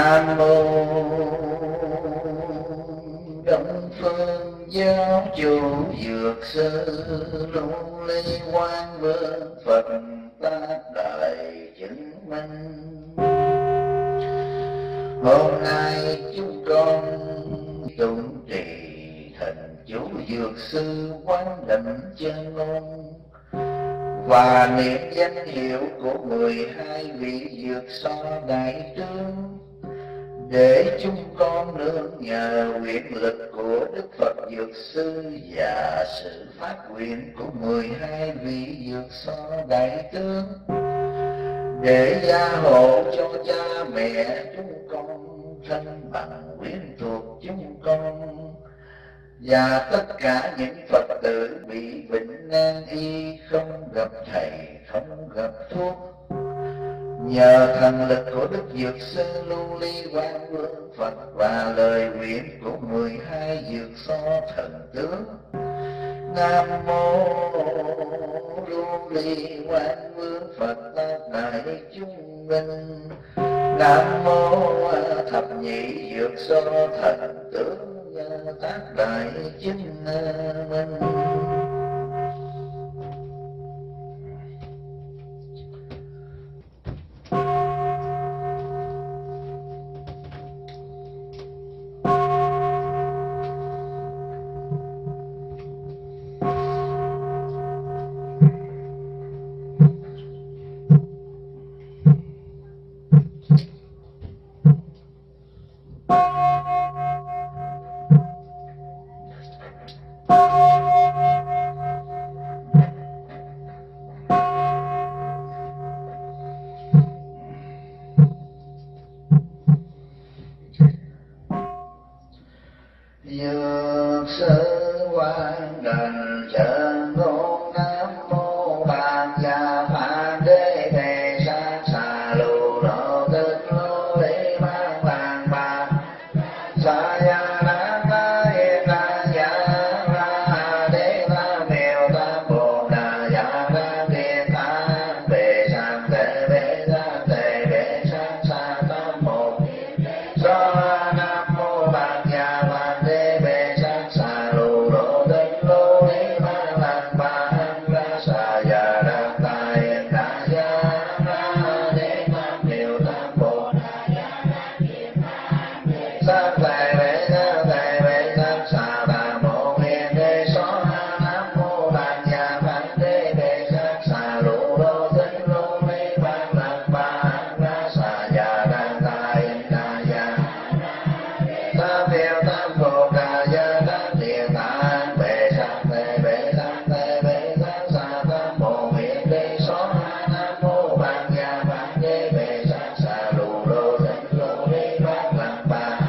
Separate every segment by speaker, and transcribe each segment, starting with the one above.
Speaker 1: Nam mô Đông Phương Giáo Chủ Dược Sư Lưu Ly Quang Vương Phật Tác Đại Chứng Minh. Hôm nay chúng con tụng trì thần chú Dược Sư Quán Đảnh Chân Ngôn và niệm danh hiệu của 12 vị dược so đại tướng, để chúng con nương nhờ nguyện lực của Đức Phật Dược Sư và sự phát nguyện của 12 vị dược so đại tướng, để gia hộ cho cha mẹ chúng con, thân bằng quyến thuộc chúng con và tất cả những Phật tử bị bệnh nan y, không gặp thầy, không gặp thuốc. Nhờ thần lực của Đức Dược Sư Lưu Ly Quang Vương Phật và lời nguyện của 12 dược so thần tướng, Nam mô Lưu Ly Quang Vương Phật Tác Đại Chứng Minh. Nam mô Thập Nhị Dược So Thần Tướng Tác Đại Chứng Minh. Dược Sư Quán Đảnh Chân Ngôn. Nam mô Bạc Gia Phạn Đế Đề Sát Xà Lù Lô Tích Lô Lý Mang Vàng Bạc Sa Ya Đa Ta Yên Ta Ya Ra Đế Ta Miêu Ta Bồ Đà Ya Ta Kiên Ta Bề Sang Tề Bề Sang Tề Bề Sang Sa Tam Một So. Nam mô Bạc Gia Phạn Đế Bề Sang Xà Lù Lô Tích Lô Lý Mang Vàng Bạc Sa Ya Đa Ta Yên Ta Ya Ra Đế Ta Miêu Ta Bồ Đà Ya Ta Kiên Ta Bề Sang Tề Bề Sang Tề Bề Sang Sa Tam Một Hiền Đế So. Nam mô Bạc Gia Phạn Đế Bề Sang Xà Lù Lô Tích Lô Lý Mang Vàng Bạc Sa Ya Đa Ta Yên Ta Ya Ta Miêu Ta Bồ Đà Ya Ta Kiên Ta Bề Sang Tề Bề Sang Tề Bề Sang Sa Tam Một Hiền Đế So. Nam mô Bạc Gia Phạn Đế Bề Sang Xà Lù Lô Tích Lô Lý Mang Vàng Bạc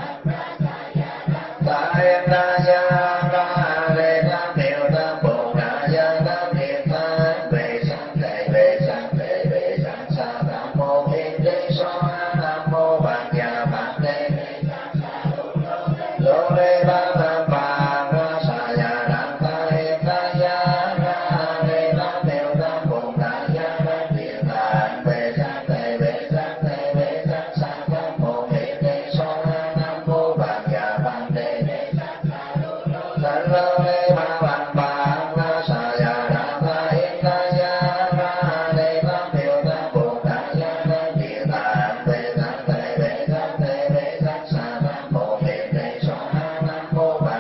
Speaker 1: Ta Yên Ta Ya Ra Đế Ta Miêu Ta Bồ Đà Ya Ta Kiên Ta Bề Sang Tề Bề Sang Tề Bề Sang Sa Tam Một Hiền Đế So. Nam mô Bạc Gia Phạn Đế Bề Sang Xà Lô Lê Ba Tam Bà Ra Sa Ya Đa Ta Yên Ta Ya Ra Đế Ta Miêu Ta Bồ Đà Ya Ta Kiên Ta Bề Sang Tề Bề Sang Tề Bề Sang Sa Tam Một Hiền Đế So. Nam mô Bạc Gia Phạn Đế Bề Sang Xà Lô Lê Ba Tam Bà Ra Sa Ya Đa Ta Yên Ta Ya Ra Đế Ta Miêu Ta Bồ Đà Ya Ta Kiên Ta Bề Sang Tề Bề Sang Tề Bề Sang Sa Tam Một Hiền Đế So. Nam mô Bạc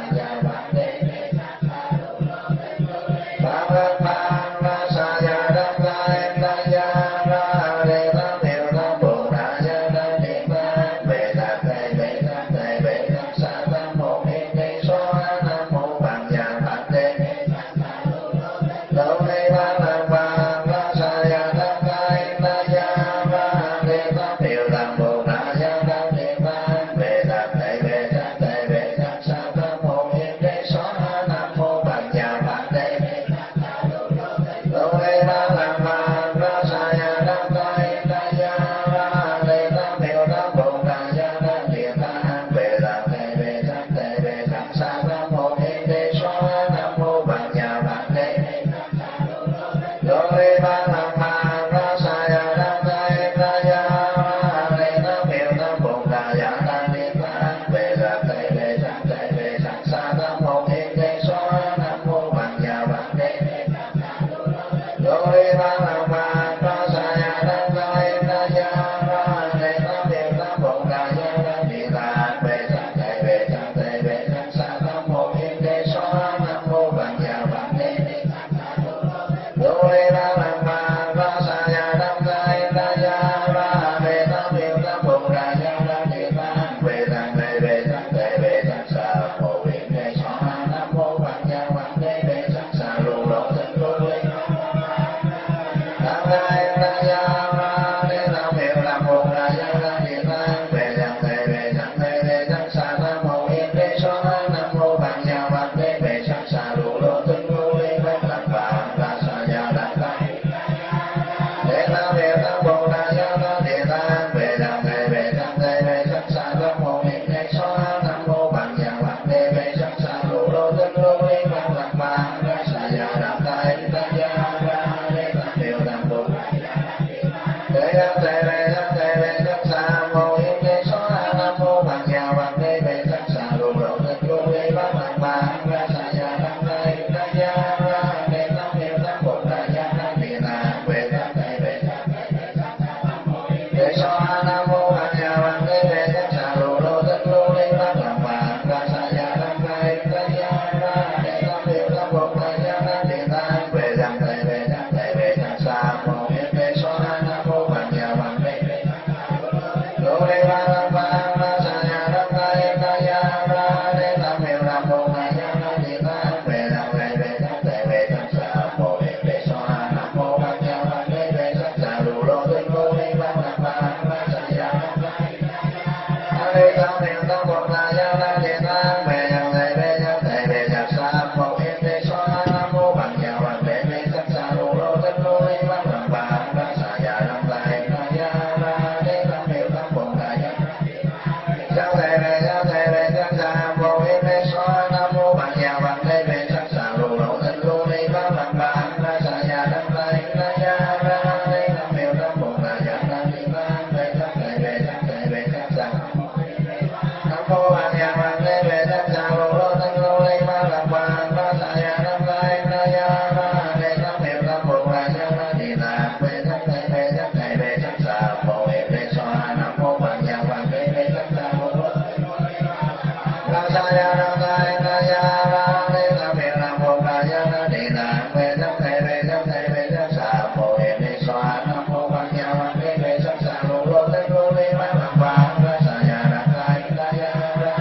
Speaker 1: bằng nhà bằng đế về sắc xà lù lộ tình lưu ly bát bằng bằng ra xà nhà đăng đây đa gia ra đế tâm hiệu tâm bột đa gia đăng địa là về sắc thầy về sắc để so nam mô bằng nhà bằng đế về sắc xà lù lộ tình lưu ly bát bằng bằng ra xà nhà đăng đây đa gia ra đế tâm hiệu tâm bột đa gia đăng địa là về sắc thầy về sắc xà mô để so nam mô bằng nhà bằng đế về lô ly bát bằng bằng ra xà nhà đăng đây đa gia ra đế tâm hiệu tâm bột đa gia đăng địa là về sắc thầy về sắc xà mô để so nam mô bằng nhà bằng đế về sắc xà lù lộ tình lưu ly bát bằng bằng ra xà nhà đăng đây đế tâm hiệu tâm bột đa gia đăng địa là về sắc thầy về sắc xà mô để so nam mô bằng nhà bằng đế về sắc xà lù lộ tình lưu ly bát bằng bằng ra xà nhà đăng đây đa gia ra đế tâm hiệu tâm bột đa gia sắc thầy về sắc xà mô để so nam mô bằng nhà bằng đế về sắc xà lù lộ tình lưu ly bát bằng bằng ra xà nhà đăng đây đa gia ra đế tâm hiệu tâm bột đa gia đăng địa là về sắc thầy về sắc xà nam mô bằng nhà bằng đế về sắc xà lù lộ tình lưu ly bát bằng bằng ra xà nhà đăng đây đa gia ra đế tâm hiệu tâm bột đa gia đăng địa là về sắc thầy về sắc xà mô để so nam mô bằng nhà bằng đế về sắc xà lù lộ ra xà nhà đăng đây đa gia ra đế tâm hiệu tâm bột đa gia đăng địa là về sắc thầy về sắc xà mô để so nam mô bằng nhà bằng đế về sắc xà lù lộ tình lưu ly bát bằng bằng ra xà nhà đăng đây đa gia ra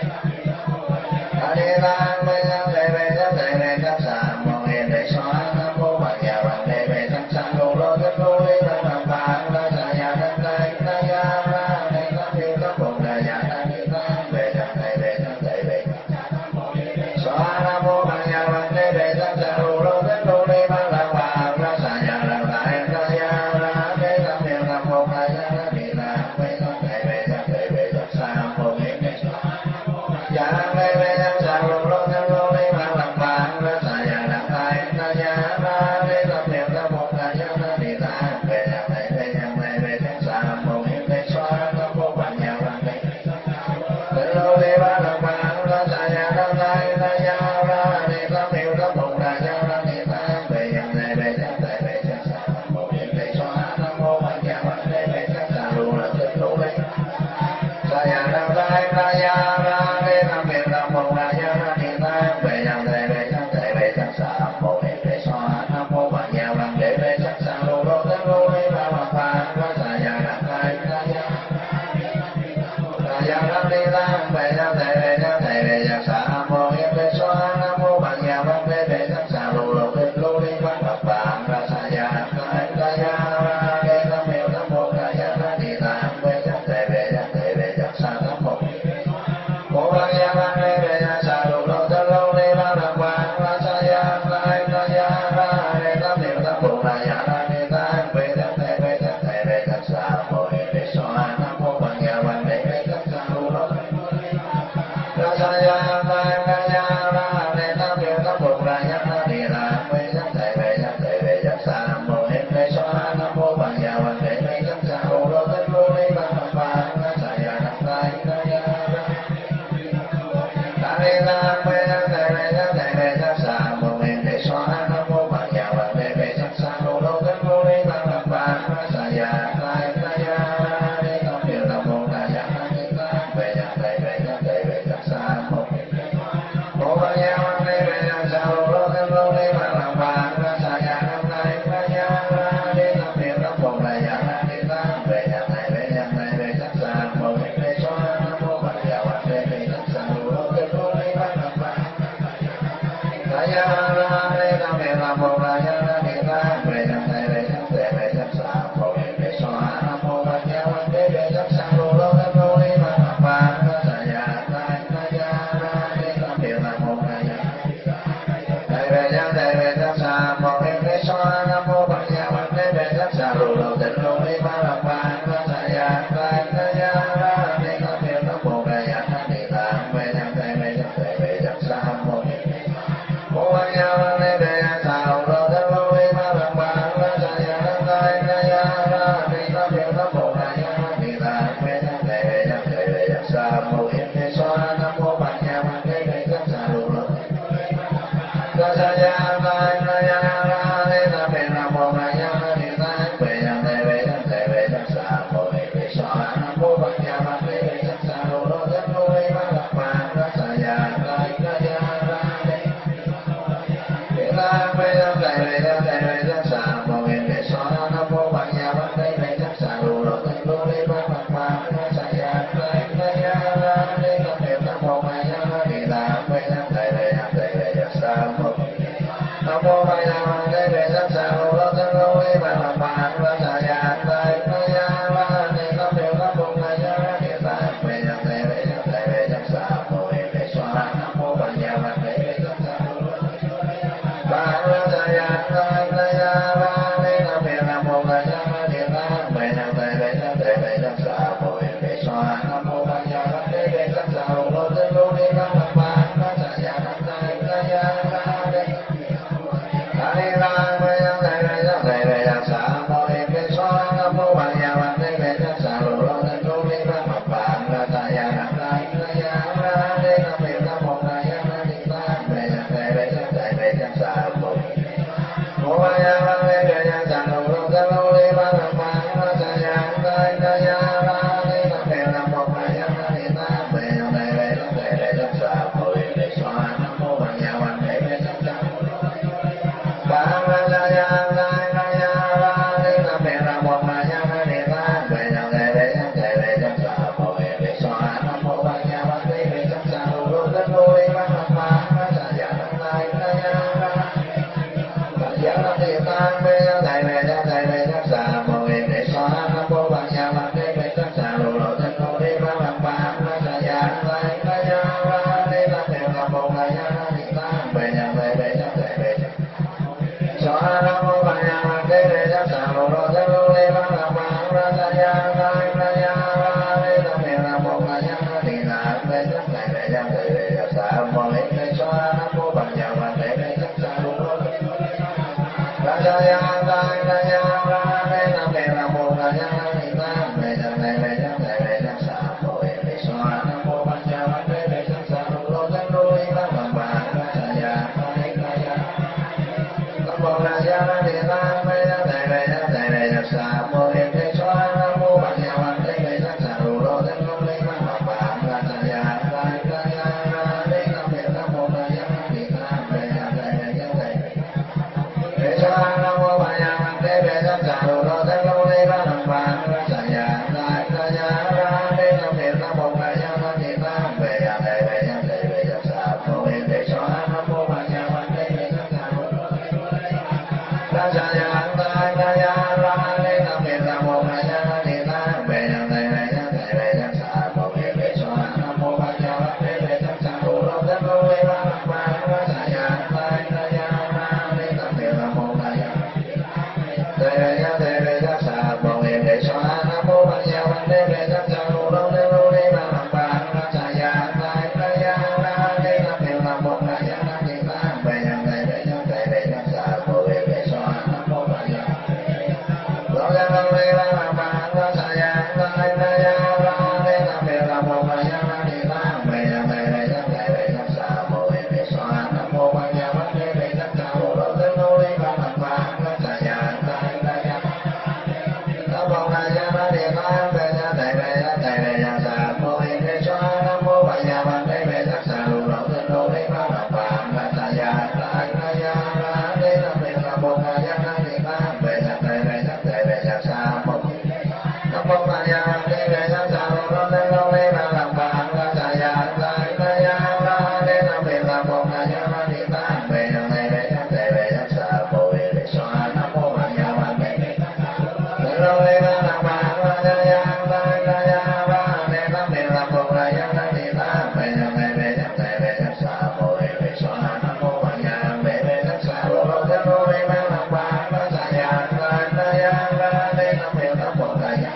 Speaker 1: đế tâm về sắc thầy về sắc xà mô để so nam mô bằng nhà bằng đế về sắc xà lù lộ tình lưu ly bát bằng bằng ra xà nhà đăng đây đa gia ra đế tâm hiệu tâm bột đa gia đăng địa là về sắc thầy về so nam mô bằng nhà bằng đế về sắc xà lù lộ tình lưu ly bát bằng bằng ra xà nhà đăng đây đa gia ra đế tâm hiệu tâm bột đa gia đăng địa là về sắc thầy về sắc xà mô dạ đăng đây về sắc xà lù lộ tình lưu ly bát bằng bằng ra xà nhà đăng đây đa gia ra đế tâm hiệu tâm bột đa gia đăng địa là về sắc thầy về sắc xà mô để so nam mô bằng nhà bằng đế tình lưu ly bát bằng bằng ra xà nhà đăng đây đa gia ra đế tâm hiệu tâm bột đa gia đăng địa là về sắc thầy về sắc xà mô để so nam mô bằng nhà bằng đế về sắc xà lù lộ tình lưu ly xà nhà đăng đây đa gia ra đế tâm hiệu tâm bột đa gia đăng địa là về sắc thầy về sắc xà mô để so nam mô bằng nhà bằng đế về sắc xà lù lộ tình lưu ly bát bằng bằng ra xà nhà đăng đây đa gia đăng địa là về sắc thầy về sắc xà mô để so nam mô bằng nhà bằng đế về sắc xà lù lộ tình lưu ly bát bằng bằng ra xà nhà đăng đây đa gia ra đế tâm hiệu tâm bột đa gia đăng địa là về sắc thầy về sắc xà mô mô bằng nhà bằng đế về sắc xà lù lộ tình lưu ly bát bằng bằng ra xà nhà đăng đây đa gia ra đế tâm hiệu tâm bột đa gia đăng địa là về sắc thầy về sắc xà mô để so nam mô bằng nhà bằng đế về sắc xà lù lộ ra xà nhà đăng đây đa gia ra đế tâm hiệu tâm bột đa gia đăng địa là về sắc thầy về sắc xà mô để so nam mô bằng nhà bằng đế về sắc xà lù lộ tình lưu ly bát bằng bằng ra xà nhà đăng đây đa gia ra đa địa là về sắc thầy về sắc xà mô để so nam mô bằng nhà bằng đế về sắc xà lù lộ tình lưu ly bát bằng bằng ra xà nhà đăng đây đa gia ra đế tâm hiệu tâm bột đa gia đăng địa là về sắc thầy về sắc xà mô mô bằng nhà bằng đế về sắc xà lù lộ tình lưu ly bát bằng bằng ra xà nhà đăng đây đa gia ra đế tâm hiệu tâm bột đa gia đăng địa là về sắc thầy về sắc xà mô để so nam mô bằng nhà bằng đế về sắc xà lù lộ tình lưu ly bát bằng bằng đa gia ra đế tâm hiệu tâm bột đa gia đăng địa là về sắc thầy về sắc xà mô để so nam mô bằng nhà bằng đế về sắc xà lù lộ tình lưu ly bát bằng bằng ra xà nhà đăng đây đa gia ra đế tâm hiệu tâm bột đa gia thầy về sắc xà mô để so nam mô bằng nhà bằng đế về sắc xà lù lộ tình lưu ly bát bằng bằng ra xà nhà đăng đây đa gia ra đế tâm hiệu tâm bột đa gia đăng địa là về sắc thầy về sắc xà mô mô bằng nhà Đề Giác Thầy Đề Giác Thầy Đề Giác Sa Mô Ni Đề Xoa Nam Mô Bằng Nhà Văn Đề Đề Giác Sa Lô Lô Ra Sa Ya Ra Ra Ya Ra Đề Nam Đề Nam Mô Ra Ya Ra Đề Nam Đề Giác Thầy Đề Giác Thầy Đề Giác Sa Mô Ni Đề Xoa Nam Mô Bằng Nhà Văn Đề Đề Giác Sa Lô Lô Giác Lô Li Nam Bằng Bà Ra Sa Ya Ra Đề Ra Ya Nam Mô Ra Ya Ra Đề Nam Đề Giác Thầy Đề Giác Thầy Đề Giác Sa Mô Ni Đề Xoa Nam Mô Bằng Nhà Văn Đề Đề Giác Sa Lô Lô Giác Lô Li Nam Bằng Bà Ra Sa Ya Ra Đề Ra Ya Ra Đề Nam Đề Nam Mô Ra Ya Ra Đề Nam Đề Giác Thầy Đề Giác Thầy Đề Xoa Nam Mô Bằng Nhà Văn Đề Đề Giác Sa Lô Lô Giác Lô Li Nam Bằng Bà Ra Sa Ya Ra Ra Ya Ra Đề Nam Đề Nam Mô Ra Ya Ra Đề Nam Đề Giác Thầy Đề Giác Thầy Đề Giác Sa Mô Ni Đề Xoa Nam Mô Bằng Nhà Văn Đề Đề Giác Sa Lô Lô Ra Sa Ya Ra Ra Ya Ra Đề Nam Đề Nam Mô Ra Ya Ra Đề Nam Đề Giác Thầy Đề Giác Thầy Đề Giác Sa Mô Ni Đề Xoa Nam Mô Bằng Nhà Văn Đề Đề Giác Sa Lô Lô Giác Lô Li Nam Bằng Bà Ra Sa Ya Ra Ra Ya Ra Đề Nam Đề Nam Mô Ra Ya Thầy Đề Giác Thầy Đề Giác Sa Mô Ni Đề Xoa Nam Mô Bằng Nhà Văn Đề Đề Giác Sa Lô Lô Giác Lô Li Nam Bằng Bà Ra Sa Ya Ra Ra Ya Ra Đề Nam Đề Nam Mô Ra Ya Ra Đề Nam Đề Giác Thầy Đề Giác Thầy Đề Giác Sa Mô Ni Đề Xoa Nam Mô Bằng Nhà Lô Giác Lô Li Nam Bằng Bà Ra Sa Ya Ra Ra Ya Ra Đề Nam Đề Nam Mô Ra Ya Ra Đề Nam Đề Giác Thầy Đề Giác Thầy Đề Giác Sa Mô Ni Đề Xoa Nam Mô Bằng Nhà Văn Đề Đề Giác Sa Lô Lô Giác Lô Li Nam Bằng Bà Ra Sa Ya Ra Ra Ya Nam Mô Ra Ya Ra Đề Nam Đề Giác Thầy Đề Giác Thầy Đề Giác Sa Mô Ni Đề Xoa Nam Mô Bằng Nhà Văn Đề Đề Giác Sa Lô Lô Giác Lô Li Nam Bằng Bà Ra Sa Ya Ra Ra Ya Ra Đề Nam Đề Nam Mô Ra Ya Ra Đề Nam Đề Giác Thầy Đề Giác Thầy Đề Giác Sa Mô Nam Mô Ra Ya Ra Đề Đề Giác Sa Lô Lô Giác Lô Li Nam Bằng Bà Ra Sa Ya Ra Ra Ya Ra Đề Nam Đề Nam Mô Ra Ya Ra Đề Nam Đề Giác Thầy Đề Giác Thầy Đề Giác Sa Mô Ni Đề Xoa Nam Mô Bằng Nhà Văn Đề Đề Giác Lô Li Nam Bằng Bà Ra Sa Ya Ra Ra Ya Ra Đề Nam Đề Nam Mô Ra Ya Ra Đề Nam Đề Giác Thầy Đề Giác Thầy Đề Giác Sa Mô Ni Đề Xoa Nam Mô Bằng Nhà Văn Đề Đề Giác Sa Lô Lô Giác Lô Li Nam Bằng Bà Ra Sa Ya Ra Ra Ya Ra Đề Nam Đề Nam Mô Ra Ya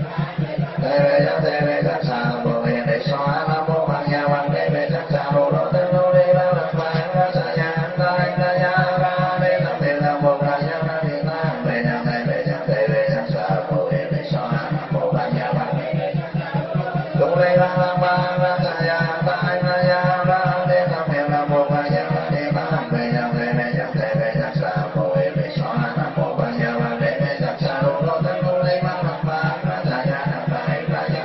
Speaker 1: Thầy Đề Giác Thầy Đề Giác Sa Mô Ni Đề Xoa Nam Mô Bằng Nhà Văn Đề Đề Giác Sa Lô Lô Giác Lô Li Nam Bằng Bà Ra Sa Ya Ra Ra Ya Ra Đề Nam Đề Nam Mô Ra Ya Ra Đề Nam Đề Giác Thầy Đề Giác Thầy Đề Giác Sa Mô Ni Đề Xoa Nam Mô Bằng Nhà Văn Đề Đề Lô Li Nam Bằng Bà Ra Sa Ya Ra Ra Ya Ra Đề Nam Đề Nam Mô Ra Ya Ra Đề Nam Đề Giác Thầy Đề Giác Thầy Đề Giác Sa Mô Ni Đề Xoa Nam Mô Bằng Nhà Văn Đề Đề Giác Sa Lô Lô Giác Lô Li Nam Bằng Bà Ra Sa Ya Ra Ra Ya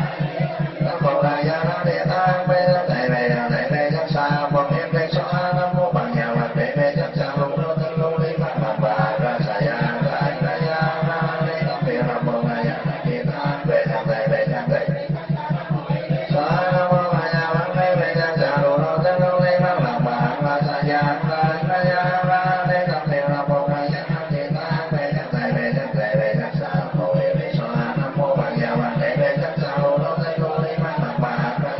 Speaker 1: Nam Mô Ra Ya Ra Đề Nam Đề Giác Thầy Đề Giác Thầy Đề Giác Sa Mô Ni Đề Xoa Nam Mô Bằng Nhà Văn Đề Đề Giác Sa Lô Lô Giác Lô Li Nam Bằng Bà Ra Sa Ya Ra Ra Ya Ra Đề Nam Đề Nam Mô Ra Ya Ra Đề Nam Đề Giác Thầy Đề Giác Thầy Xoa Nam Mô Ra Ya Văn Đề Đề Giác Sa Lô Lô Giác Lô Li Nam Bằng Bà Ra Sa Ya Ra Ra Ya Ra Đề Nam Đề Nam Mô Ra Ya Ra Đề Nam Đề Giác Thầy Đề Giác Thầy Đề Giác Sa Mô Ni Đề Xoa Nam Mô Bằng Nhà Văn Đề Đề Giác Sa Lô Lô Giác Lô Li Nam Bằng Bà Ra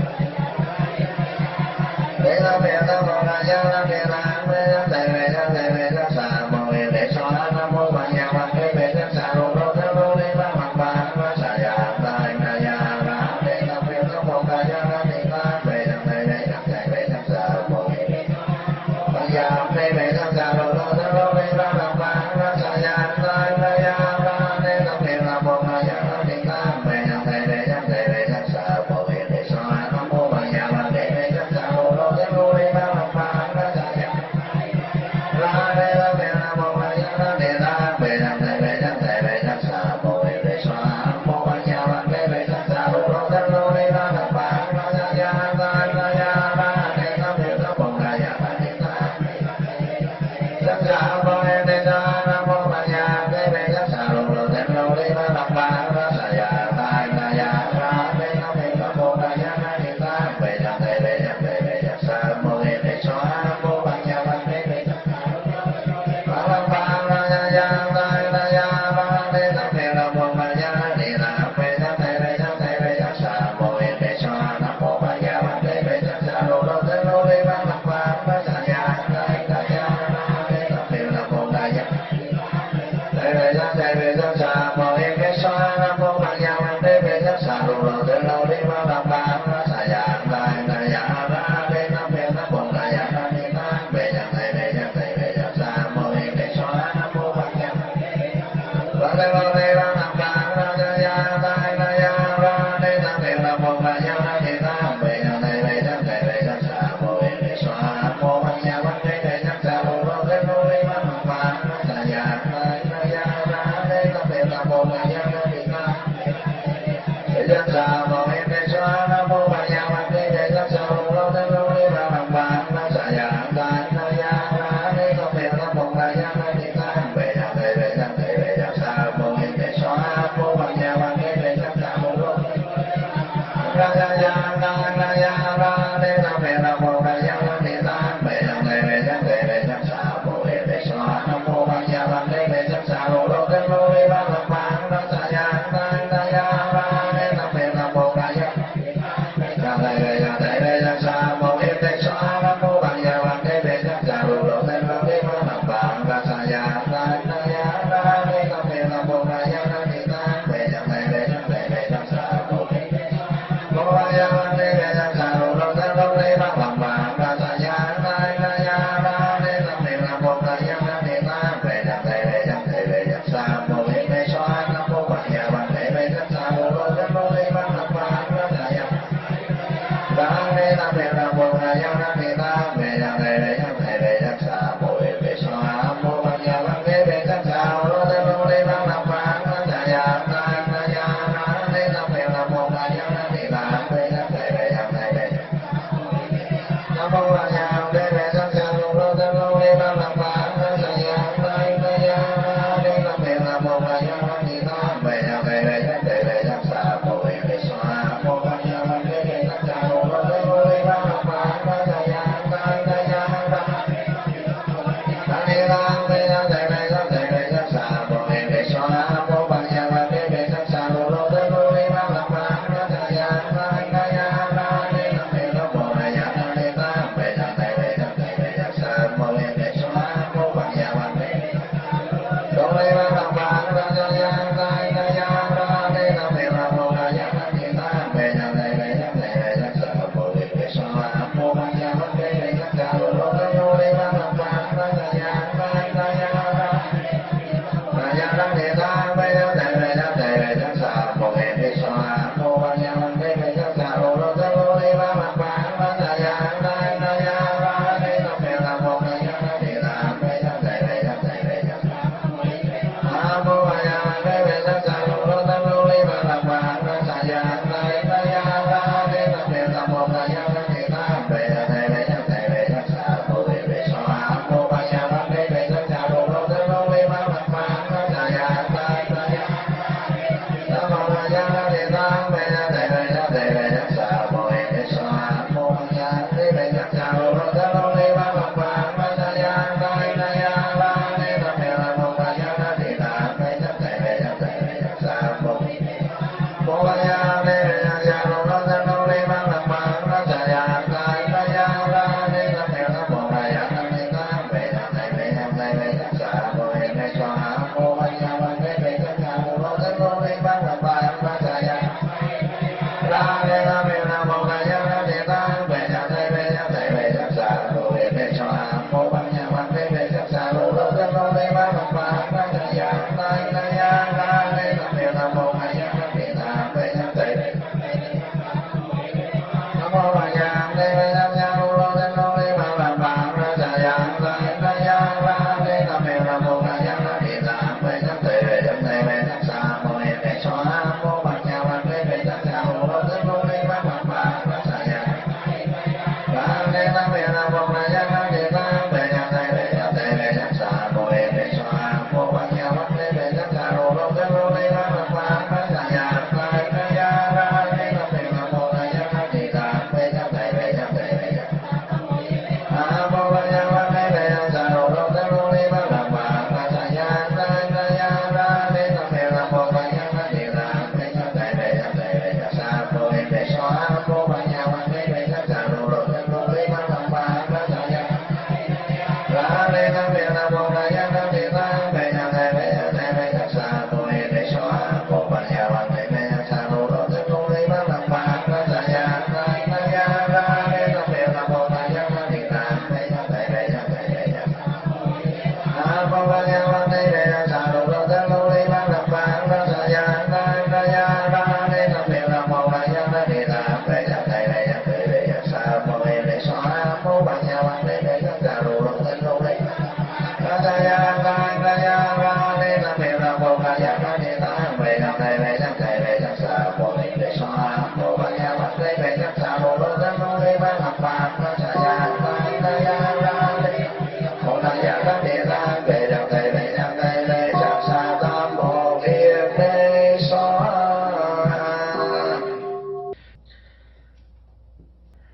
Speaker 1: Đề Nam Đề Nam Mô Ra Ya Ra Đề Nam Đề Giác Thầy Đề Giác Thầy Đề Giác Sa Mô Ni Đề Xoa Nam Mô Bằng Nhà Văn Đề Đề Giác Sa Lô Lô Giác Lô Li Nam Bằng Bà Ra Sa Ya Ra Ra Ya Ra Đề Nam Đề Nam Mô Ra Ya Ra Đề Nam Đề Giác Thầy Đề Giác Thầy Đề Giác Sa Mô Ni Bằng Nhà Văn Đề Đề Giác Sa Lô Lô Giác Lô Li Nam Bằng Bà Ra Sa Ya Ra Ra Ya Ra Đề Nam Đề Nam Mô Ra Ya Ra Đề Nam Đề Giác Thầy Đề Giác Thầy Đề Giác Sa Mô Ni Đề Xoa Nam Mô Bằng Nhà Văn Đề Đề Giác Sa Lô Lô Giác Lô Li Nam Bằng Bà Ra Sa Ya Ra Đề Nam Đề Nam Mô Ra Ya Ra Đề Nam Đề Giác Thầy Đề Giác Thầy Đề Giác Sa Mô Ni Đề Xoa Nam Mô Bằng Nhà Văn Đề Đề Giác Sa Lô Lô Giác Lô Li Nam Bằng Bà Ra Sa Ya Ra Ra Ya Ra Đề Nam Đề Nam Mô Ra Ya Ra Đề Nam Giác Sa Mô Ni Đề Xoa Nam Mô Bằng Nhà Đề Đề Giác Sa Lô Lô Giác Lô Li Nam Bằng Bà Ra Sa Ya Ra Ra Ya Ra Đề Nam Đề Nam Mô Ra Ya Ra Đề Nam Đề Giác Thầy Đề Giác Thầy Đề Giác Sa Mô Ni Đề Xoa Nam Mô Bằng Nhà Văn Đề Đề Giác Bằng Bà Ra Sa Ya Ra Ra Ya Ra Đề Nam Đề Nam Mô Ra Ya Ra Đề Nam Đề Giác Thầy Đề Giác Thầy Đề Giác Sa Mô Ni Đề Xoa Nam Mô Bằng Nhà Văn Đề Đề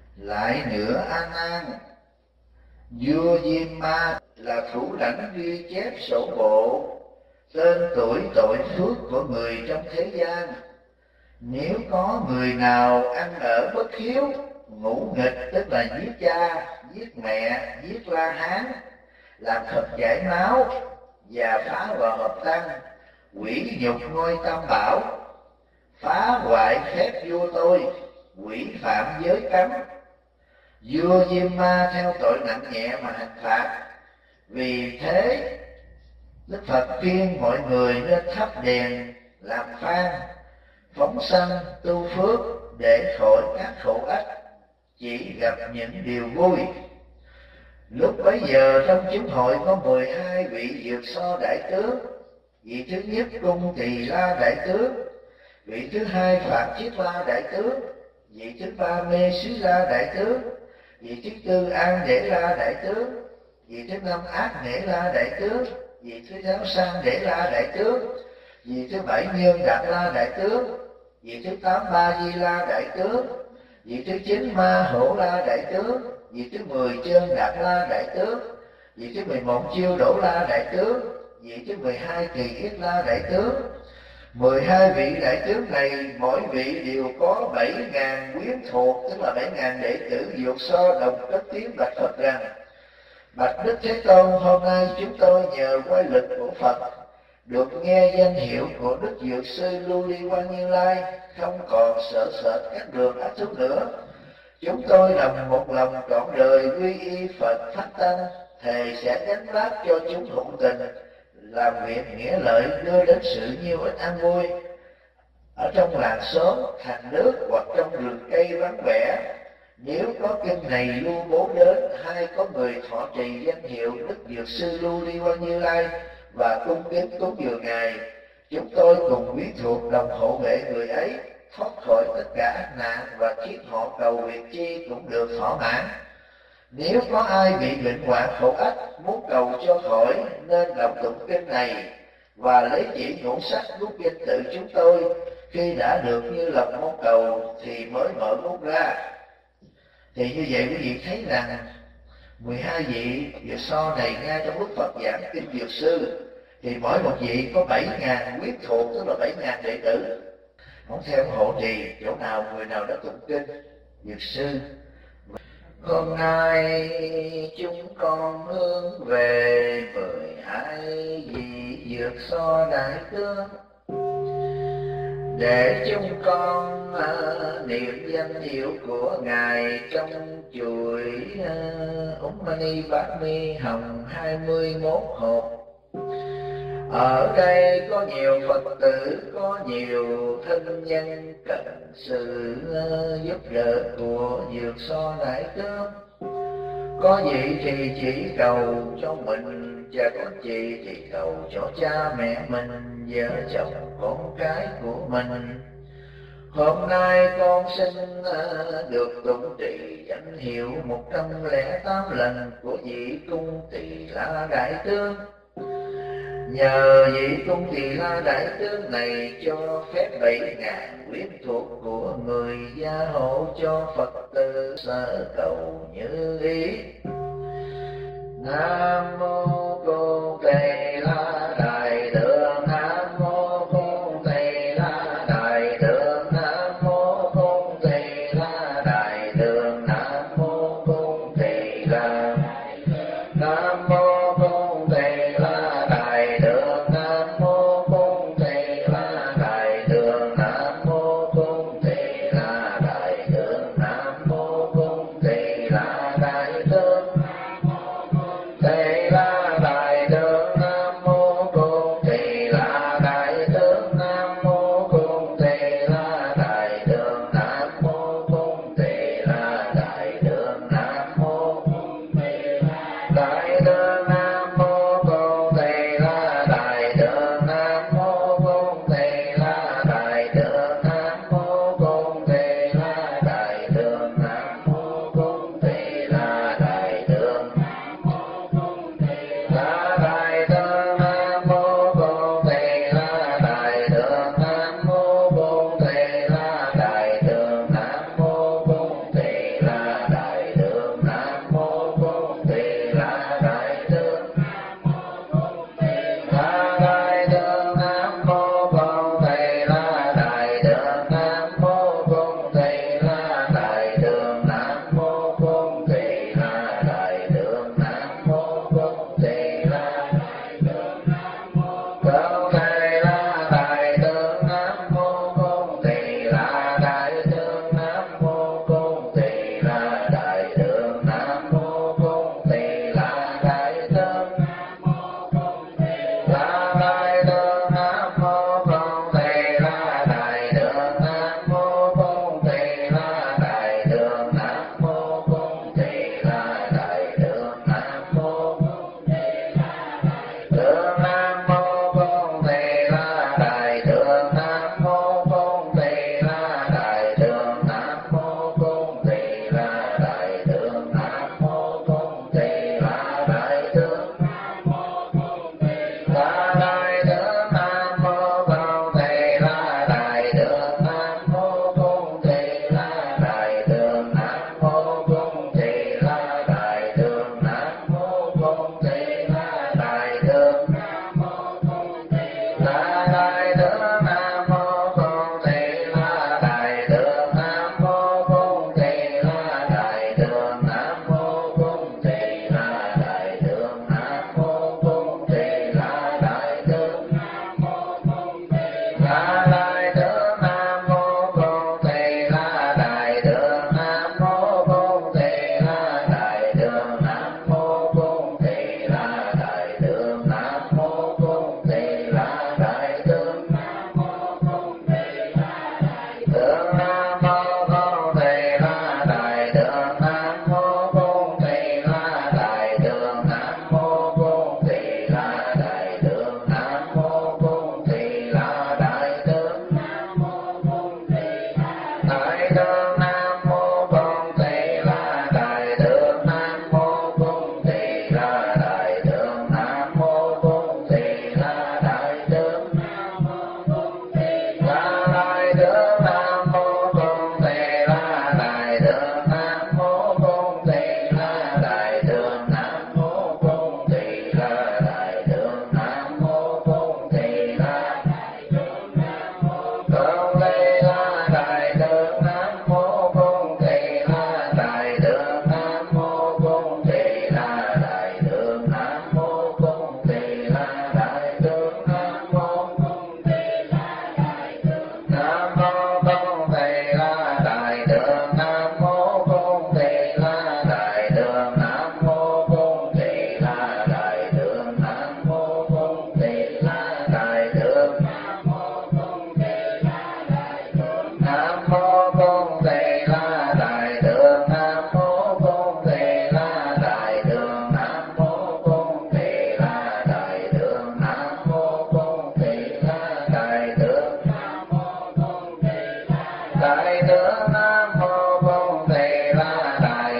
Speaker 1: Lại nữa A Nan, vua Diêm Ma là thủ lãnh ghi chép sổ bộ, tên tuổi tội phước của người trong thế gian. Nếu có người nào ăn ở bất hiếu, ngũ nghịch tức là giết cha, giết mẹ, giết La Hán, làm thịt chảy máu và phá vào hợp tăng, hủy nhục ngôi Tam Bảo, phá hoại phép vua tôi, hủy phạm giới cấm, vua Diêm Ma theo tội nặng nhẹ mà hành phạt. Vì thế Đức Phật khuyên mọi người nên thắp đèn làm phan, phóng sanh tu phước để khỏi các khổ ách, chỉ gặp những điều vui. Lúc bấy giờ trong chúng hội có 12 vị Dược So đại tướng. Vị thứ nhất Cung Tỳ La đại tướng, vị thứ hai Phạm Chiết La đại tướng, vị thứ ba Mê Xí La đại tướng, vị thứ tư An Để La đại tướng, vị thứ năm Ác Nể La đại tướng, vị thứ sáu Sang Để La đại tướng, vị thứ bảy Nhơn Đạt La đại tướng, vị thứ tám Ba Di La đại tướng, vị thứ chín Ma Hổ La đại tướng, vị thứ 10 Chơn Đạt La đại tướng, vị thứ 11 Chiêu Đổ La đại tướng, vị thứ 12 Kỳ Yết La đại tướng. 12 vị đại tướng này mỗi vị đều có 7.000 quyến thuộc, tức là 7.000 đệ tử Dược So đồng cất tiếng bạch Phật rằng: Bạch Đức Thế Tôn, hôm nay chúng tôi nhờ quay lực của Phật được nghe danh hiệu của Đức Dược Sư Lưu Ly Quan Như Lai, không còn sợ sệt các đường ác thú nữa. Chúng tôi đồng một lòng trọn đời quy y Phật Pháp Tăng, thề sẽ gánh vác cho chúng hữu tình, làm việc nghĩa lợi đưa đến sự nhiêu ích an vui ở trong làng xóm, thành nước hoặc trong rừng cây vắng vẻ. Nếu có kinh này lưu bố đến, hay có người thọ trì danh hiệu Đức Dược Sư Lưu Ly Quan Như Lai và cung kính cúng dường Ngài, chúng tôi cùng quyến thuộc đồng hộ vệ người ấy, thoát khỏi tất cả ác nạn và khiến họ cầu việc chi cũng được thỏa mãn. Nếu có ai bị bệnh hoạn khổ ách muốn cầu cho khỏi, nên đọc tụng kinh này và lấy chỉ ngũ sắc rút danh tự chúng tôi. Khi đã được như lòng mong cầu thì mới mở bút ra. Thì như vậy quý vị thấy rằng 12 vị Dược So này ngay trong lúc Phật giảng kinh Dược Sư thì mỗi một vị có 7.000 quyến thuộc, tức là 7.000 đệ tử. Không theo hộ trì chỗ nào người nào đã tụng kinh Dược Sư. Hôm nay chúng con hướng về 12 vị Dược So đại tướng để chúng con niệm danh hiệu của Ngài trong chuỗi Mani Bát Mi Hồng 21 hộp. Ở đây có nhiều Phật tử, có nhiều thân nhân cần sự giúp đỡ của Dược So đại tướng. Có vị thì chỉ cầu cho mình, và có chị thì cầu cho cha mẹ mình, vợ chồng con cái của mình. Hôm nay con xin được tụng trì danh hiệu 108 lần của vị Cung Tỳ La đại tướng. Nhờ vị Cung Tỳ La đại tướng này cho phép 7.000 quyến thuộc của người gia hộ cho Phật tử sở cầu như ý. Nam mô Cung Tỳ La đại tướng, Nam mô Cung Tỳ La đại tướng, Nam mô Cung Tỳ La đại tướng, Nam mô Cung Tỳ La, Nam mô Cung Tỳ La đại tướng, Nam mô Cung Tỳ La đại tướng, Nam mô Cung Tỳ La đại tướng, Nam mô Cung Tỳ La đại tướng, Tỳ La đại tướng, Nam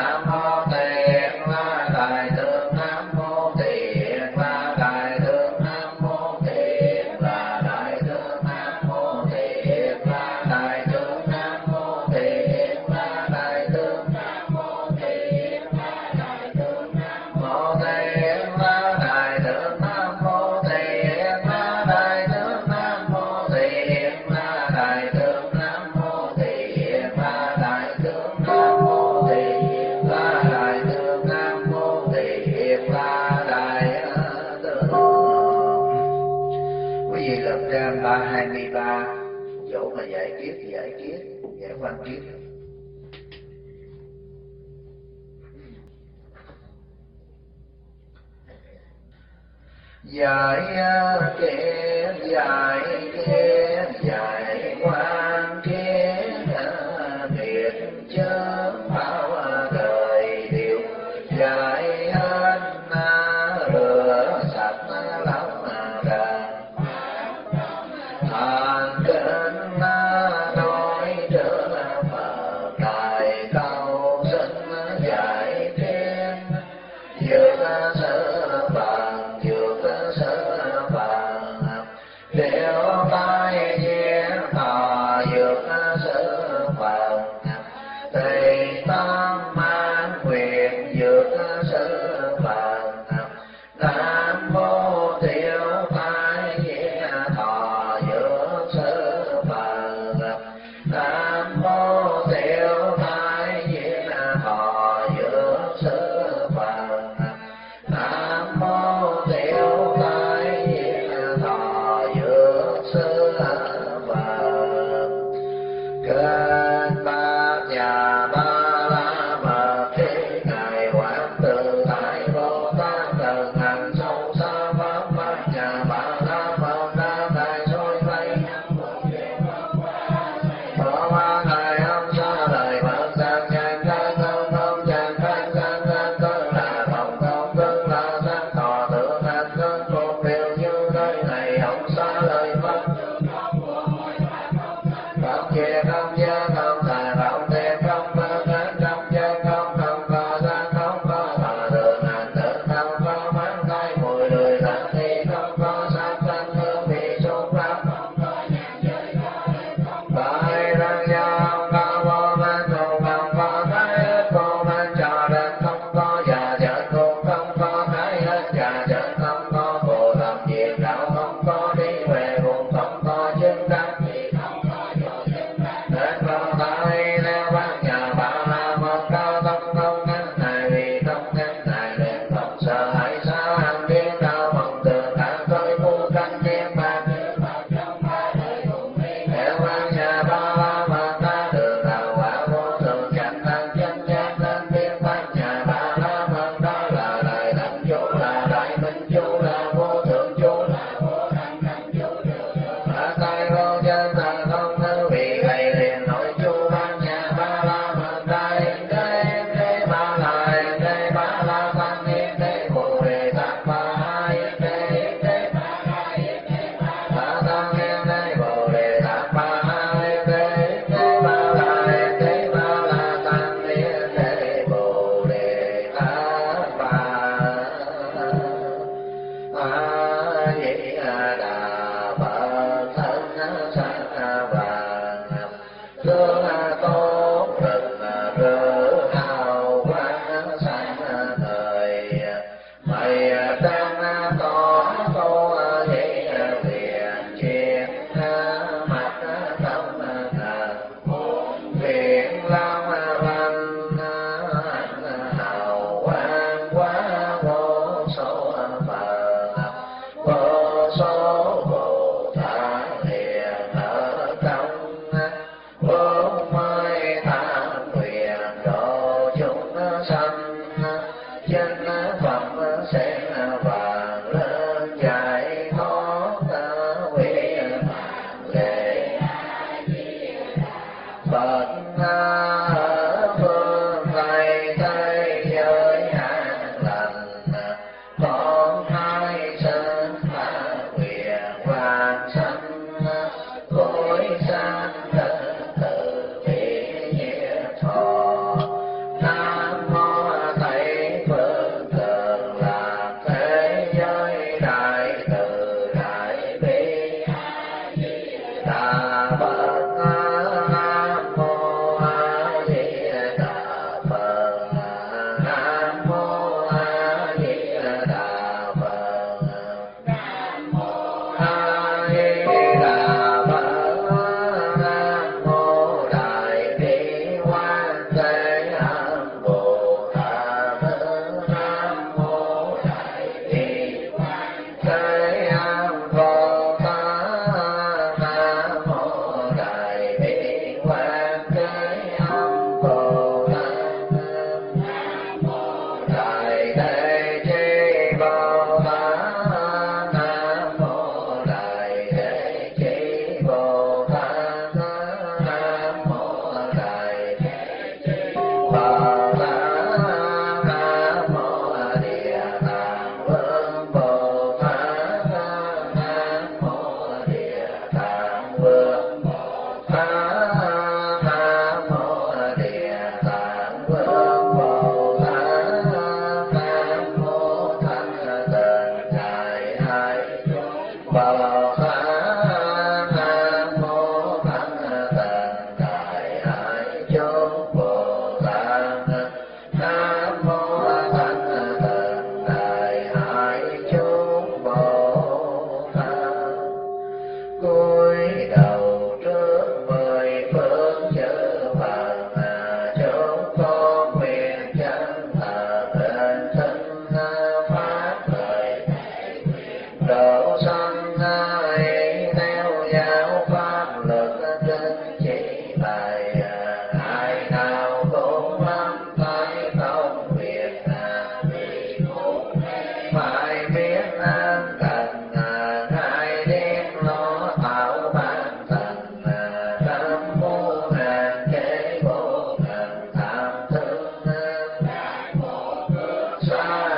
Speaker 1: Nam mô Tịnh La Đại Tướng, Nam mô Tịnh La Đại Tướng, Nam mô Tịnh La Đại Tướng, Nam mô Tịnh La Đại Tướng, Nam mô Tịnh La Đại Tướng, Nam mô Tịnh La Đại Tướng, Nam mô Tịnh La Đại Tướng, Nam mô Tịnh La Đại Tướng, Nam mô Tịnh La Đại Tướng, Nam mô Tịnh La Đại Tướng, Nam mô Tịnh La Đại Tướng, Nam mô Tịnh La Đại Tướng. Quý vị lật ra 323 chỗ mà giải quan kiết. Giải kiến, giải kiến, giải quan kiến, biệt chớm bao đời điều, giải hết rửa sạch lòng đàn, thàn kính nói trở Phật đại cầu sinh giải thiên, vượt sở bằng sở bằng đều tai nhiên thọ vượt sở bằng tây tam man quyền vượt sở bằng nam mô tiêu tai nhiên thọ vượt sở bằng nam mô tiêu tai nhiên thọ vượt sở bằng nam mô tiêu tai nhiên thọ vượt sở bằng kênh bát nhà ba la mật thế ngài quán tự tại Bồ Tát từng hành sâu xa pháp bát nhà ba la mật đa tại soi tay bỏ qua ngài ông xa lời mật sang chan chan không không chan chan chan chan cơn là không không cơn là sang tỏ tượng hành cơn một điều như nơi này ông xa lời mật không chia không gia không thà không thêm không bơ cánh không chân không không có ra không có thọ tượng hành tượng không có mắng tay mùi lười thẳng thì không có sắc thanh hương vị xúc pháp không có nhạc giới tại răng gia không có vô man cùng không có cái hết vô man trò đen không có già dợn cùng không có cái hết già dợn không có phù thầm diệt đạo không có đi về cùng không có chứng đắc thì không có vô chứng đắc đến vô tại leo bát nhà ba la mật cao tâm không ngăn này vì không ngăn này liền không sợ hãi sao hành biến đạo mong tường thẳng tới phu canh niệm bạc theo bát nhà ba la mật ta đường đạo quả vô thường chẳng năng chân giác lên biến bát nhà ba la mật đó là đại đẳng chú là đại minh chú là vô thượng chú là vô đẳng đẳng chú ở tay vô chân thần không thư vì vậy liền nói chú bát nhà ba la mật đại đế ba la tăng đế bồ đề tát ba hai đế ba tăng đế bồ đề tát ba hai đế ba la tăng đế bồ đề tát ba a di đà phật thân sanh vàng thương tốt rừng rỡ hào quang sanh thời mày đang tỏ tô vậy tiền chuyện mặt tâm nguyện lao văn hào quang quá vô số Phật vô số Bồ Tát hiền ở trong bốn mươi tám nguyện độ chúng sanh chân phẩm sẽ vàng lên giải thoát nguyện lệ Phật ở phương Tây thế giới an lành con hai sinh nguyện vàng sanh cõi sanh từ bi nhiệt thọ nam mô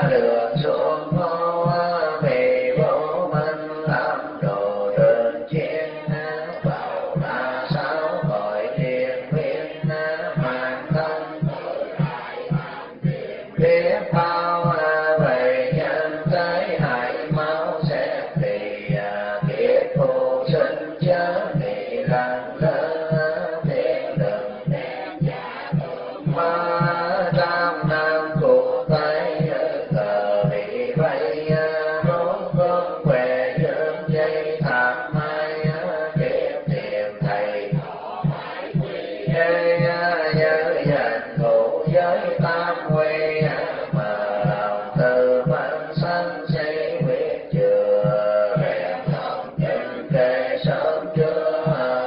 Speaker 1: đường xuống ngô vì vô minh làm đồ đơn chiến vào là sáu cõi thiên viên mang thân biết bao về nhân tới hại máu sẽ bị kiếp phụ sinh chớ bị lần lỡ thiên đường ma trăm năm cụ tay cờ bị vây rốt con về dưỡng dây thảm mai kiếp tìm thầy nhớ dành ngủ giới tam quy mà lòng từ văn sanh xây quyết chừa rèn lòng nhân kề sớm trưa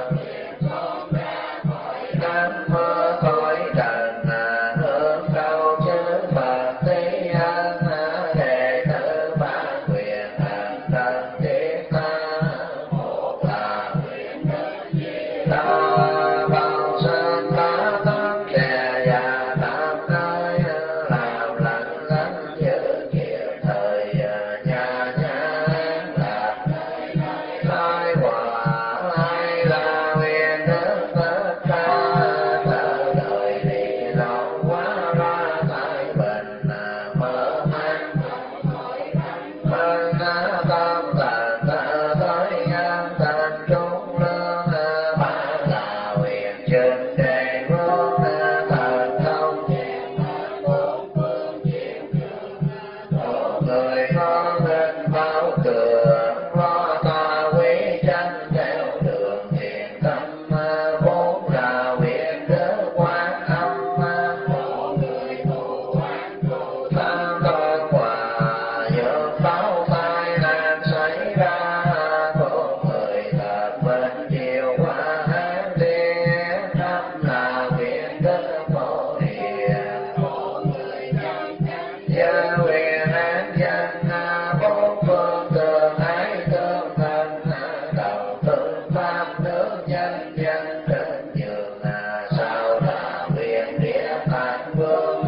Speaker 1: nắng mưa khói trần hương cao chớ Phật tế an đệ tử ban quyền hành trần thiết ta một là ta bao sơn ta tâm kẻ và tam nơi làm lành lánh giữ kịp thời nhà lạc lai quả lai là quyền đức tất cả thở đời đi lòng quá ra thái bình mở mang tâm tàn tới an tàn trung lương ba là quyền trên đề vương thần thông một người có bên bao cường lo ta quý tranh theo đường thiện tâm vốn là quyền đức quán âm tam toan quả dược báo tai nạn xảy ra có người thật bên chiều qua hát tiếng năm là quyền đức phổ hiền gia quyền an dân bốn phương tường ái tương thân đầu tương pháp nước nhân dân trên giường sao là quyền địa tạng vương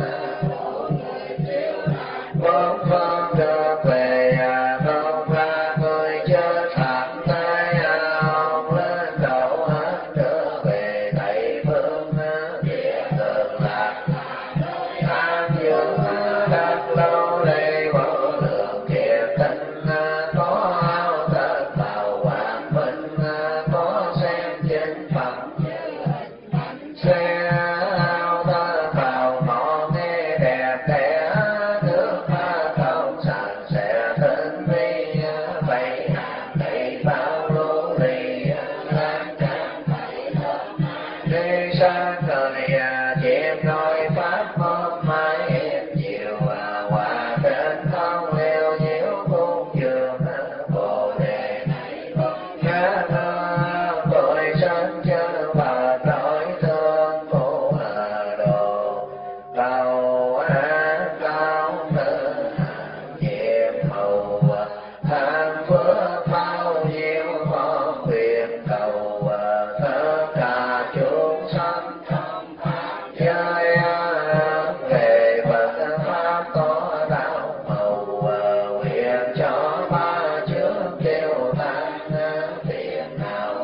Speaker 1: bốn phương được về không ra người chết thảm tai ông lên đầu hết trở về thầy phương địa tường lạc an dương đắc lâu đây vô lượng thiệt tình có áo tất vào hoàng minh có xem trên phẩm xe áo tất vào ngọn nghe đẹp đẽ nước ma không sạch sẽ thịnh vi vậy thầy bao lô lì lan can đi sang thời chim nói pháp hôm mai chiều hòa trên không leo nhiễu cung dường bồ đề ngã tôi sân chớ và nói thương cô đồ cầu an cao tự nhiệm hầu hàng phước bao nhiêu có quyền cầu tất cả chúng sanh giới về Phật pháp có đạo màu nguyện cho ba trước tiêu tan phiền não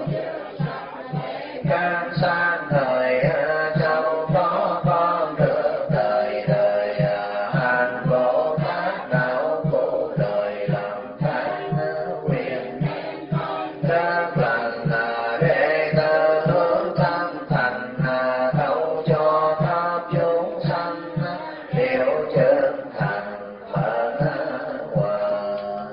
Speaker 1: can san thời châu có con được đời đời hành Bồ Tát đạo cụ đời làm thánh quyền rất lành đệ tử hướng tâm thành thấu cho pháp chúng sanh hiểu chân thành Phật Hoàng.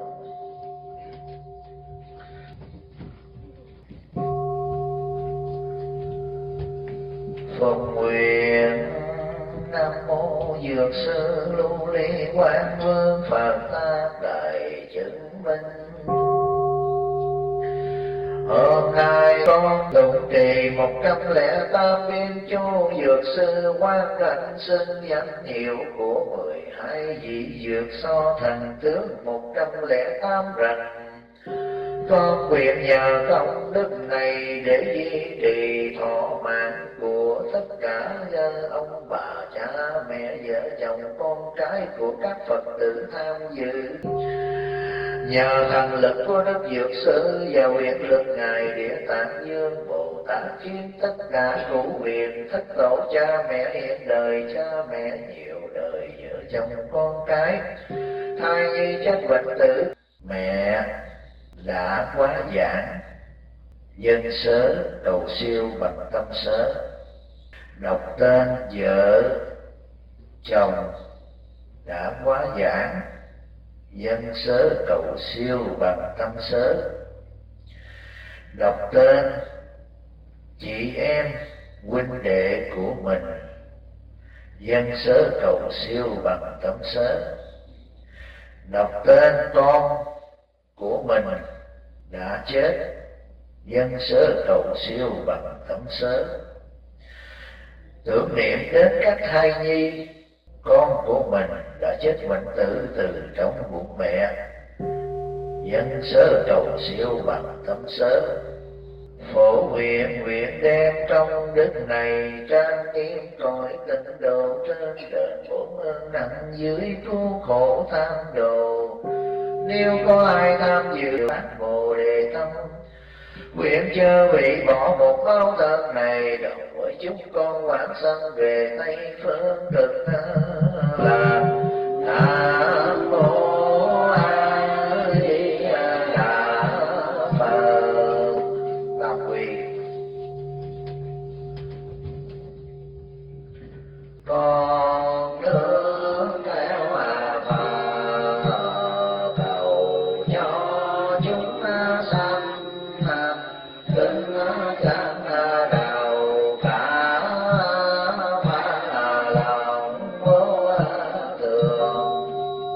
Speaker 1: Phụng nguyện Nam mô Dược sư Lưu Ly Quán Vương Phật Tam Đại chứng minh. Hôm nay con tụng trì 108 biên chu dược sư quan cảnh xưng danh hiệu của 12 vị dược so thần tướng 108 rằng con nguyện nhờ công đức này để duy trì thọ mạng của tất cả ông bà cha mẹ vợ chồng con cái của các Phật tử tham dự. Nhờ thần lực của Đức Dược Sư và quyền lực Ngài Địa Tạng Dương Bồ Tát, khiến tất cả cửu huyền thất tổ cha mẹ hiện đời, cha mẹ nhiều đời, vợ chồng con cái, thai nhi chất bệnh tử, mẹ đã quá giảng dân sớ cầu siêu bằng tâm sớ. Đọc tên vợ chồng đã quá giảng dân sớ cầu siêu bằng tâm sớ. Đọc tên chị em huynh đệ của mình, dân sớ cầu siêu bằng tâm sớ. Đọc tên con của mình đã chết, dân sớ cầu siêu bằng tâm sớ. Tưởng niệm đến các thai nhi con của mình đã chết bệnh tử từ trong bụng mẹ, dân sớ cầu siêu bằng tâm sớ. Phổ nguyện nguyện đem trong đức này trang nghiêm cõi tịnh độ, trên đền bốn ơn nặng dưới cứu khổ tham đồ. Nếu có ai tham dự bát bồ đề tâm, nguyện chư vị bỏ một báo thân này, đồng với chúng con vãng sanh về Tây phương cực lạc. Nam mô A Di Đà Phật. Tam quy. Con nương theo Phật, cầu cho chúng sanh tinh chân đạo cả phá lòng vô thường.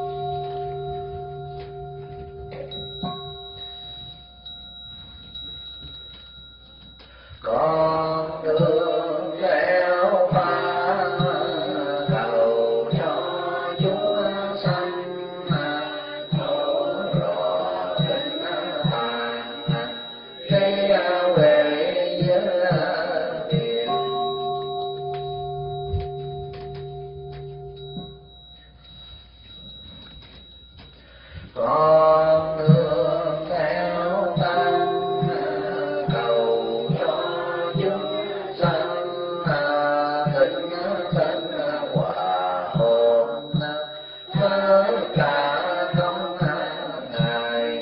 Speaker 1: Con đường theo Phật, cầu cho chúng sanh thấu rõ tinh tạng, thế về giới thiện. Con nương theo tăng, cầu cho chúng sanh thịnh thân hòa hồn, tất cả công Ngài.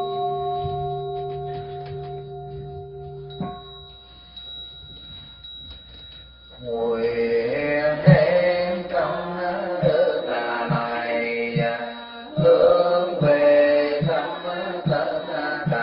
Speaker 1: Nguyện đem trong đức này hướng về tâm tất cả